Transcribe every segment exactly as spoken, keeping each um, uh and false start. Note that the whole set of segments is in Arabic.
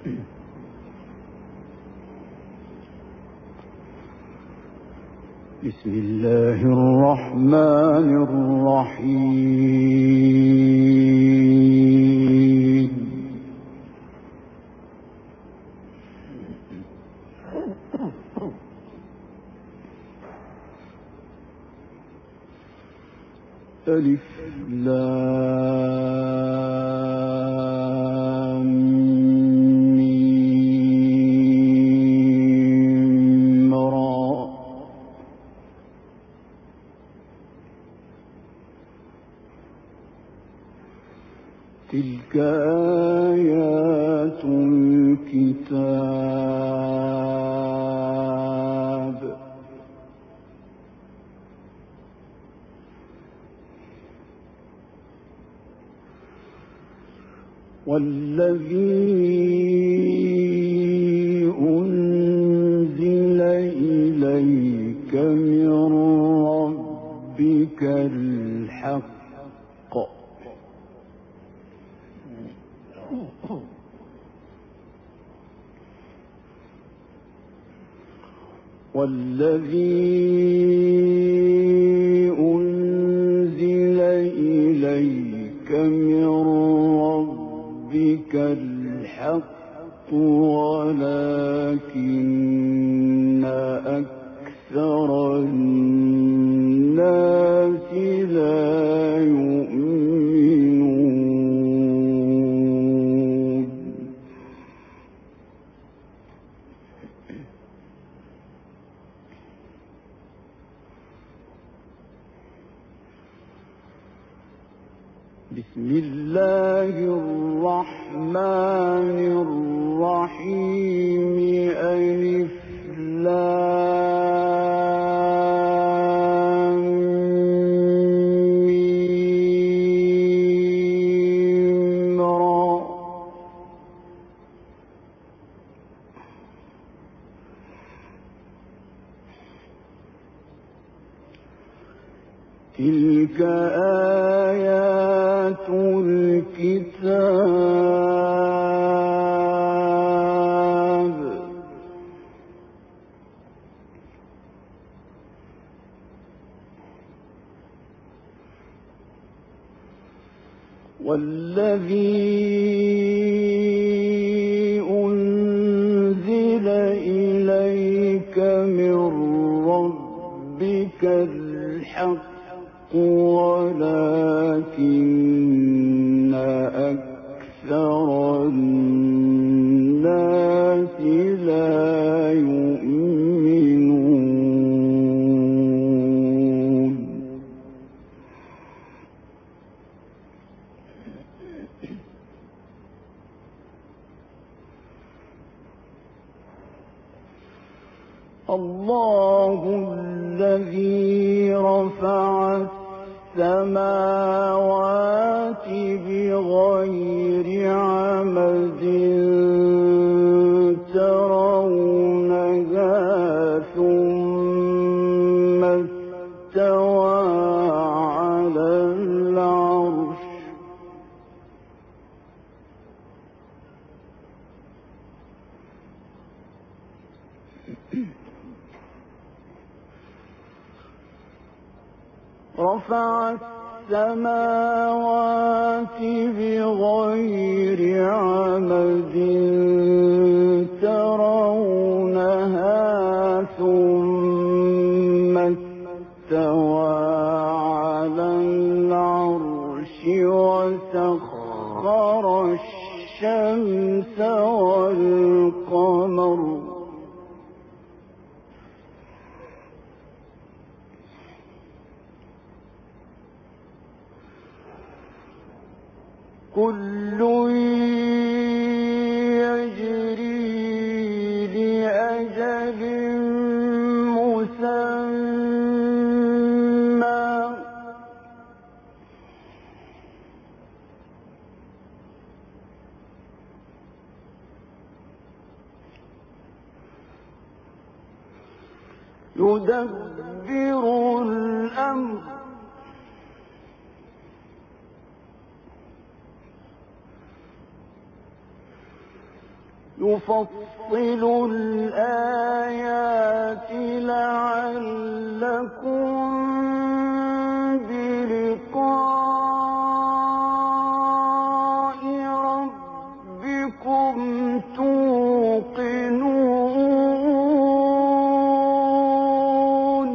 بسم الله الرحمن الرحيم. ألف لام ميم را. تلك آيات الكتاب والذي أنزل إليك من ربك الحق والذي أنزل إليك من ربك الحق ولكن أكثر الناس لا يؤمنون. بسم الله الرحمن الرحيم. ألف لام ميم را. تلك آيات الكتاب والذي أنزل إليك من ربك الحق ولكن أكثر الناس لا يؤمنون. الله الذي رفع السماوات بغير عمد ترونها ثم استوى على العرش رفع السماوات بغير عمد ترونها ثم استوى على العرش وسخر الشمس والقمر كل يجري لأجل مسمى يدبر الأمر يفصل الآيات لعلكم بلقاء ربكم توقنون.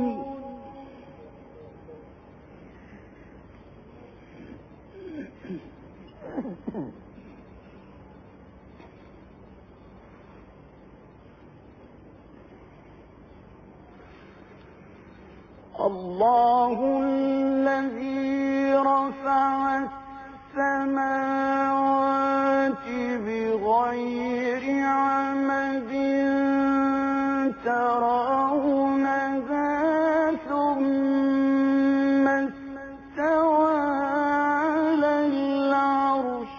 الله الذي رفع السماوات بغير عمد ترونها ثم استوى على العرش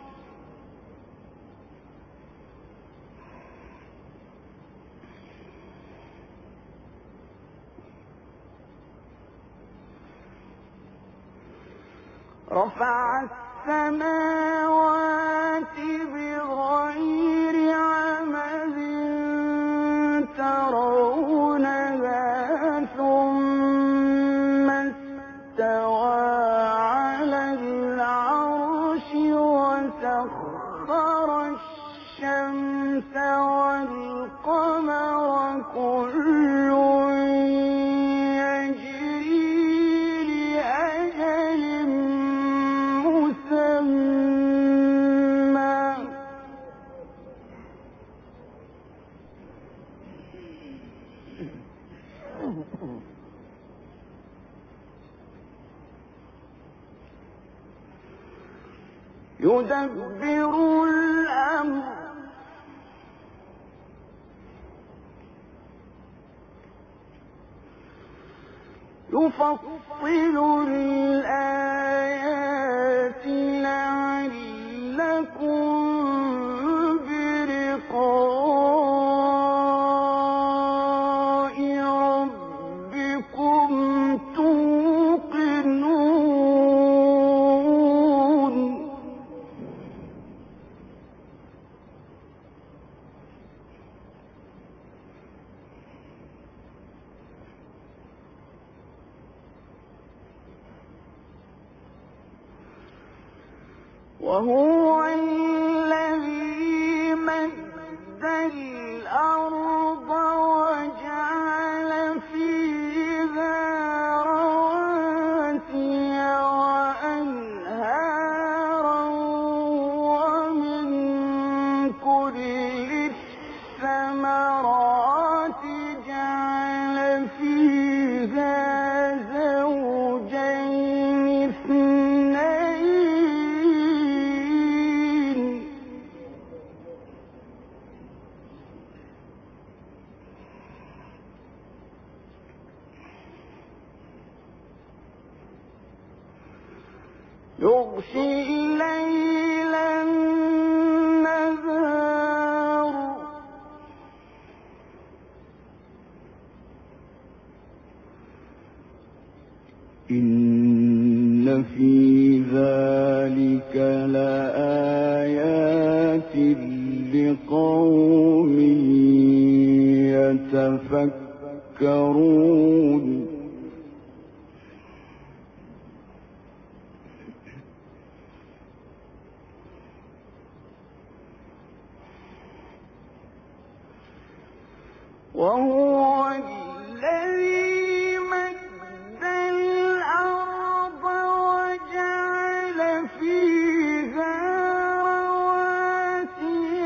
رفع السماوات بغير عمد ترونها ثم استوى على العرش وسخر الشمس والقمر كل يدبر الأمر يفصل الآيات لعلكم بلقاء ربكم توقنون. وهو الذي مد الأرض وجعل فيها رواسي وأنهارا ومن كل الثمرات جعل فيها زوجين اثنين يغشي الليل النهار إن في ذلك لآيات لقوم يتفكرون. وهو الذي مد الأرض وجعل فيها رواسي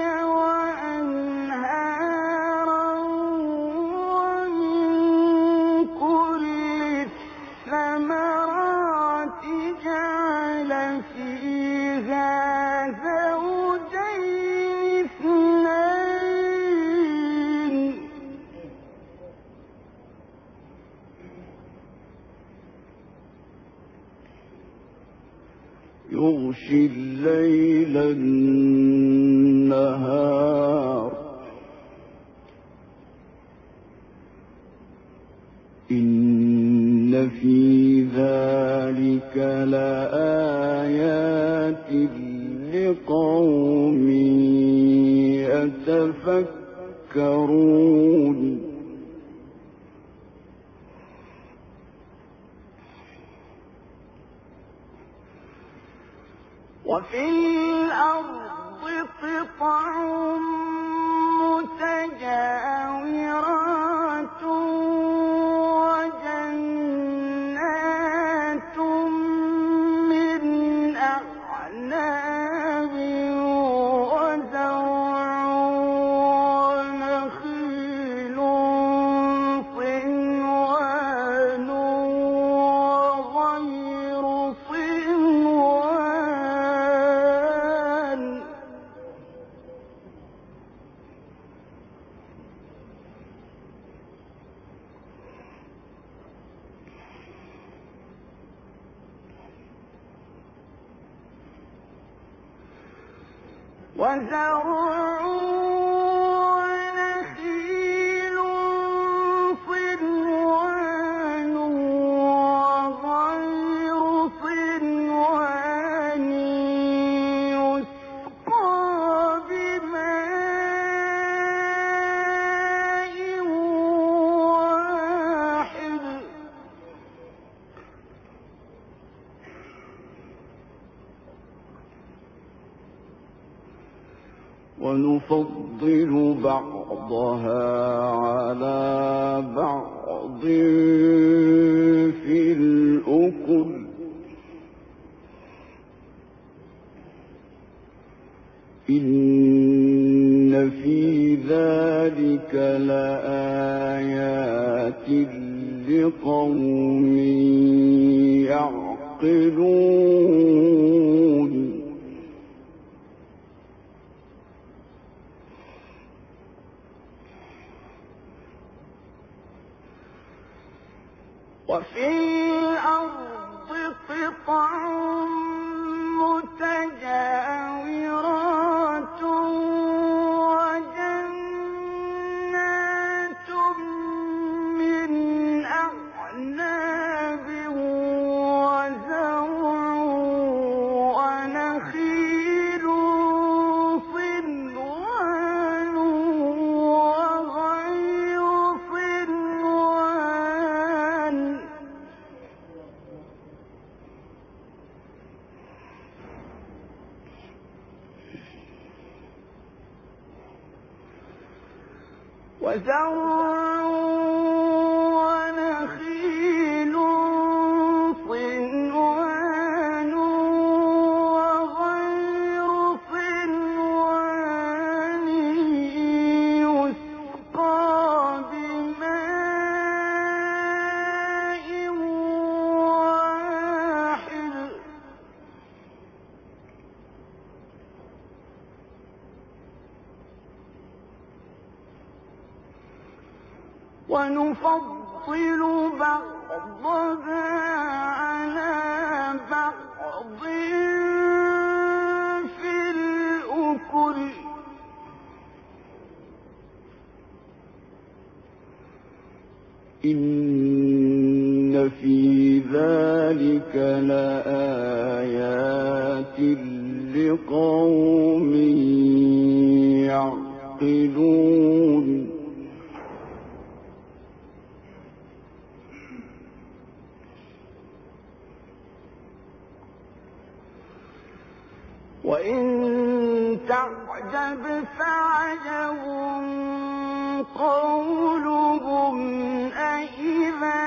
وأنهارا ومن كل الثمرات جعل فيها زوجين اثنين يغشي الليل النهار إن في ذلك لآيات لقوم يتفكرون وفي الأرض قطع متجاورات وجنات من أعناب وزرع ونخيل صنوان وغير صنوان وزرع ونخيل صنوان وغير صنوان يسقى بماء واحد ونفضل بعضها على بعض في الأكل إن في ذلك لآيات لقوم يعقلون وفي الأرض قطع متجاورات وجنات من أعناب وزرع ونخيل صنوان وغير صنوان وزرع ونخيل صنوان وغير صنوان يسقى بماء واحد ونفضل بعضها على بعض في الأكل إن في ذلك لآيات لقوم يعقلون وإن تعجب فعجب قولهم أإذا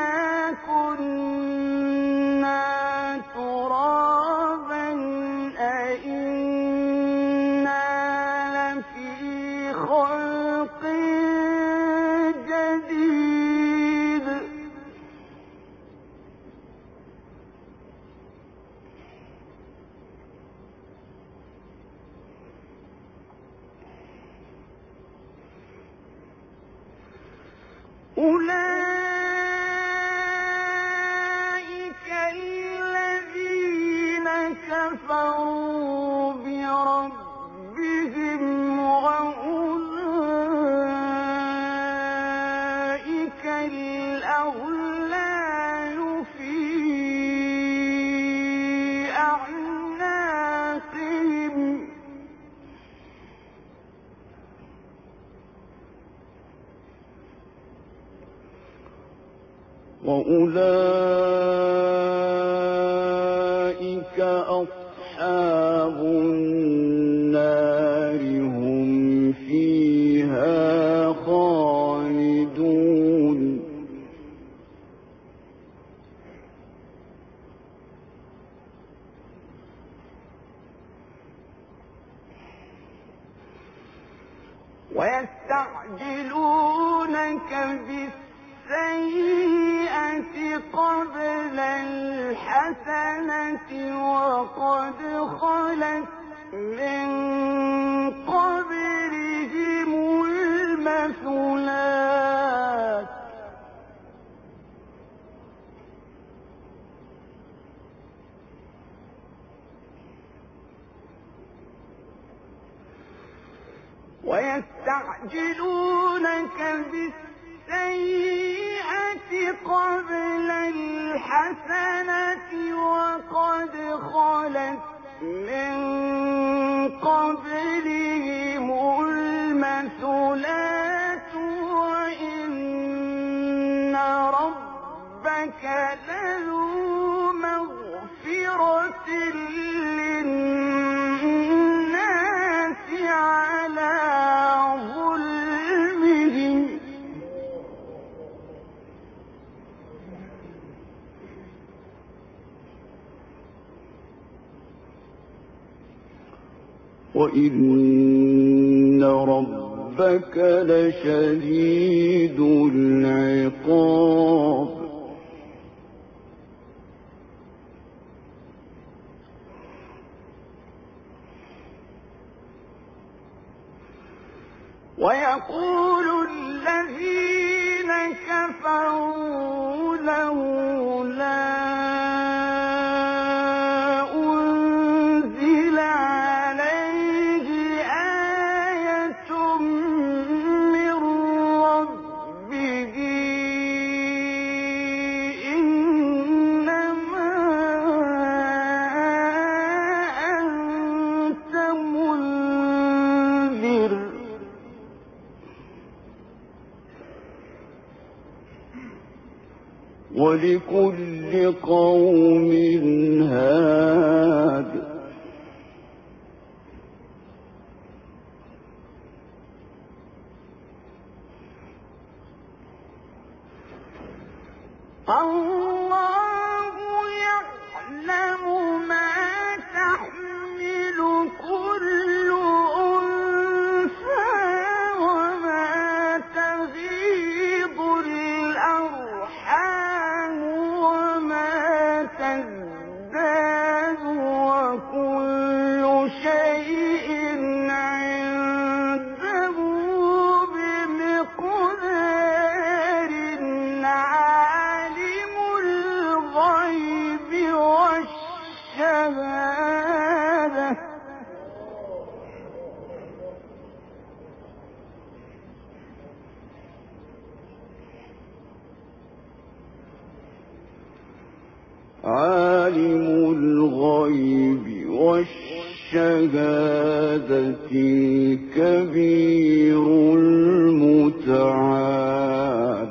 كنا ترابا أإنا لفي خلق جديد أولئك الذين كفروا بربهم وأولئك الأغلال في أعناقهم وأولئك أصحاب النار هم فيها خالدون ويستعجلونك بالسيئة قبل الحسنة وقد خلت من قبلهم المثلات ويستعجلونك بالسيئة قبل الحسنة وقد خلت من قبلهم المثلات وإن ربك لذو مغفرة للناس على ظلمهم وإن ربك لشديد العقاب ويقول الذين كفروا لولا أنزل عليه آية من ربه إنما أنت منذر ولكل قوم هاد الله يعلم ما تحمل كل أنثى وما تغيض الأرحام وما تزداد وكل شيء عنده بمقدار عالم الغيب والشهادة عالم الغيب والشهادة الكبير المتعال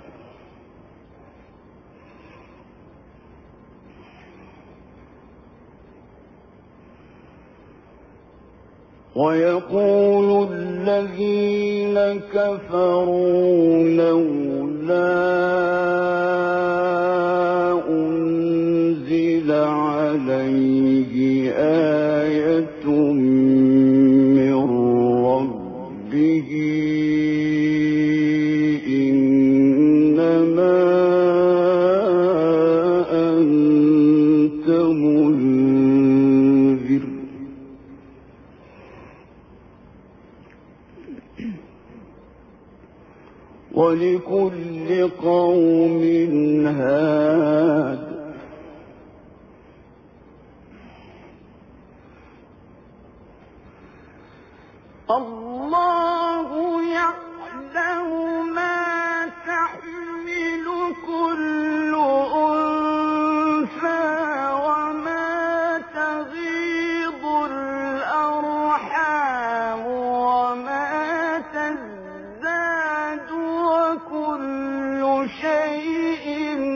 ويقول الذين كفروا لولا أنزل عليه آية من ربه إنما أنت منذر ولكل قوم هاد الله يعلم ما تحمل كل أنثى وما تغيض الأرحام وما تزداد وكل شيء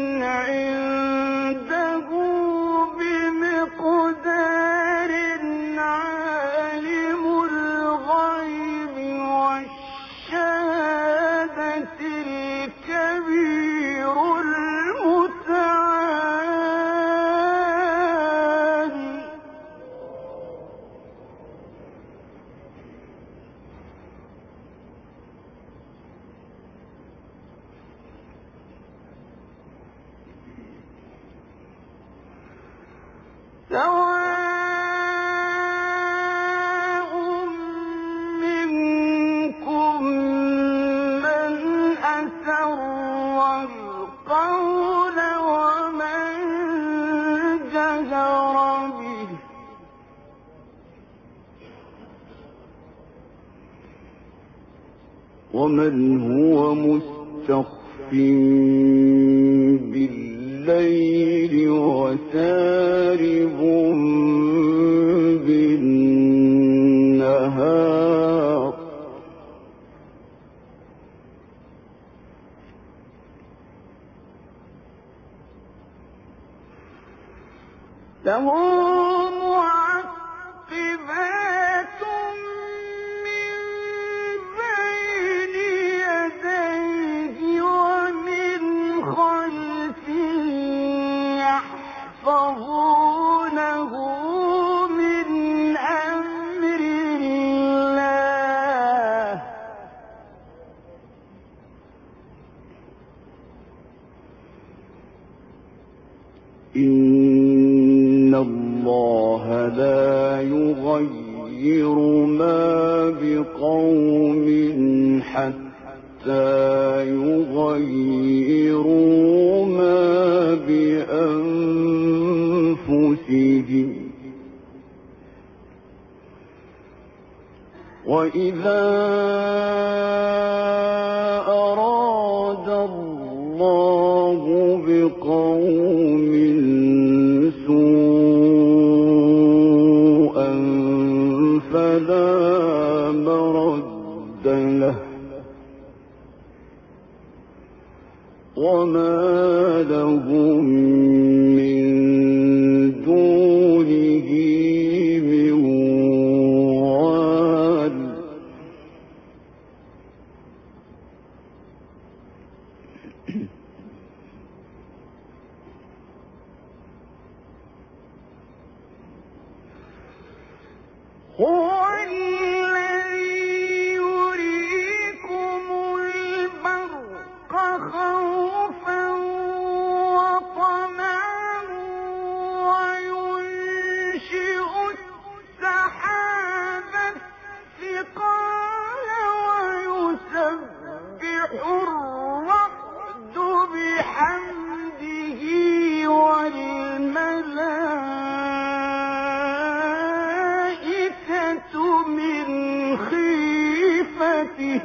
سواء منكم من أسر القول ومن جهر به ومن هو مستخف بالليل وسارب بالنهار له معقبات من بين يديه ومن خلفه يحفظونه من أمر الله إن الله لا يغير ما بقوم حتى يغيروا ما بأنفسهم وإذا أراد الله بقوم سوءا فلا مرد له وما لهم من دونه من وال هو الذي يريكم البرق خوفا وطمعا وينشئ السحاب الثقال ويسبح الرعد بحمده والملائكة من خيفته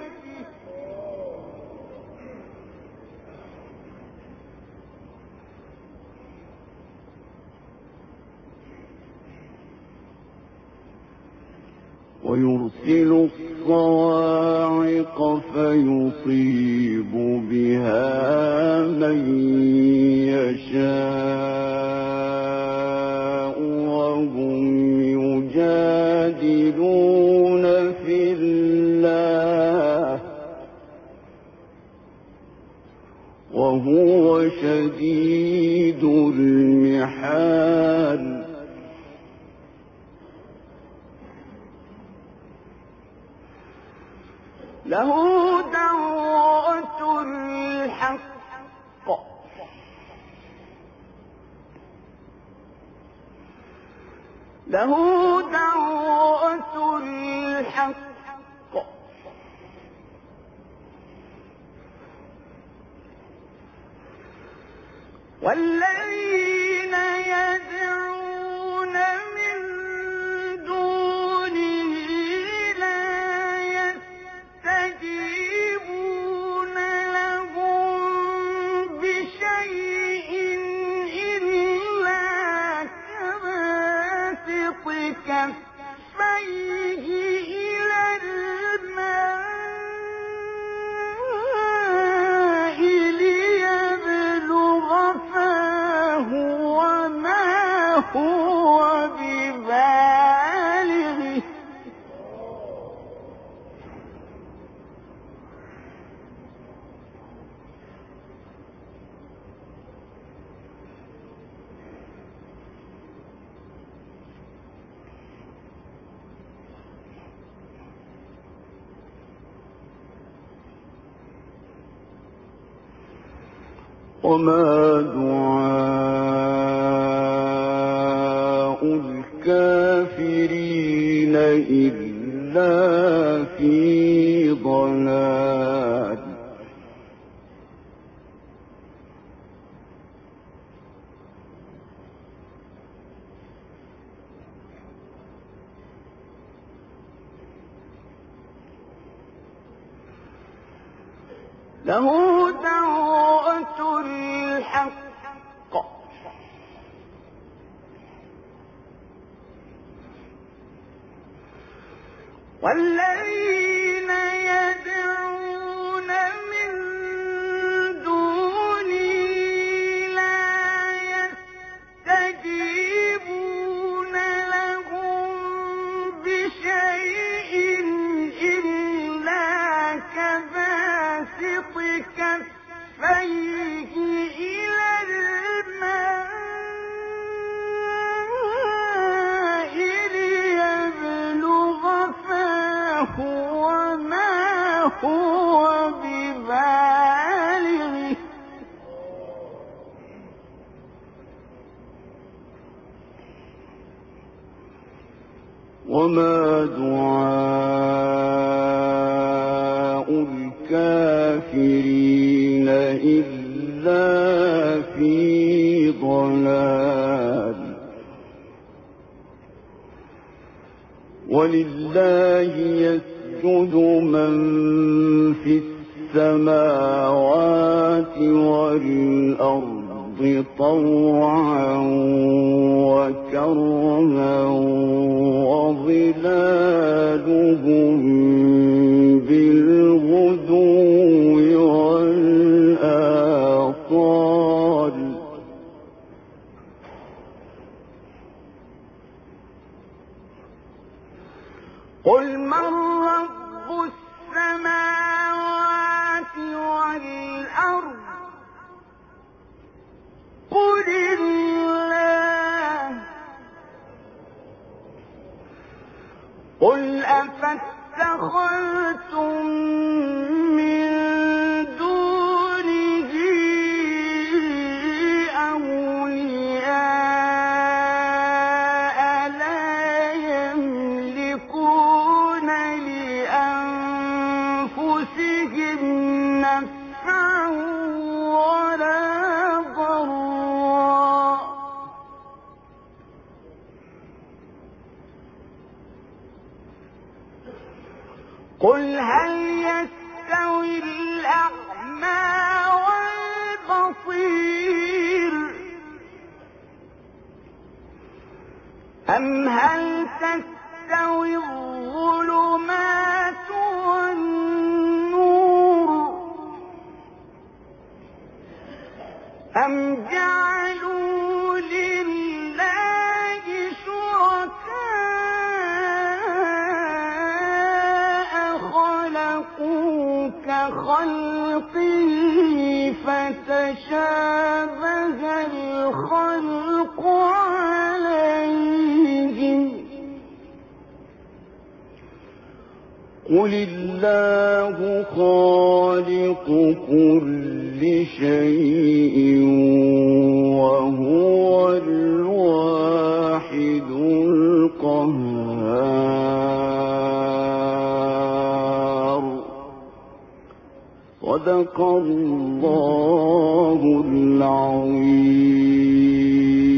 ويرسل الصواعق فيصيب بها من يشاء وهم يجادلون في الله وهو شديد المحال له دعوة الحق له دعوة الحق والذين يدعون من دونه لا يستجيبون لهم بشيء إلا كباسط كفيه إلى الماء ليبلغ فاه وما هو ببالغه وما دعاء إلا في ضلال له دعوة الحق والذين يدعون من دونه لا يستجيبون لهم بشيء إلا كباسط كفيه إلى الماء ليبلغ فاه وما هو ببالغه وما دعاء الكافرين إلا في ضلال ولله يسجد من في السماوات والأرض طوعا وكرها وظلالهم بالغدو والآصال قل من رب السماوات والأرض قل الله قل أفاتخذتم من دونه أولياء لا يملكون لأنفسهم نفعا ولا ضرا قل هل يستوي الأعمى والبصير أم هل تستوي الظلمات والنور أم جعلوا لله شركاء خلقوا كخلقه فتشابه الخلق عليهم قل الله خالق كل شيء وهو الواحد القهار صدق الله العظيم.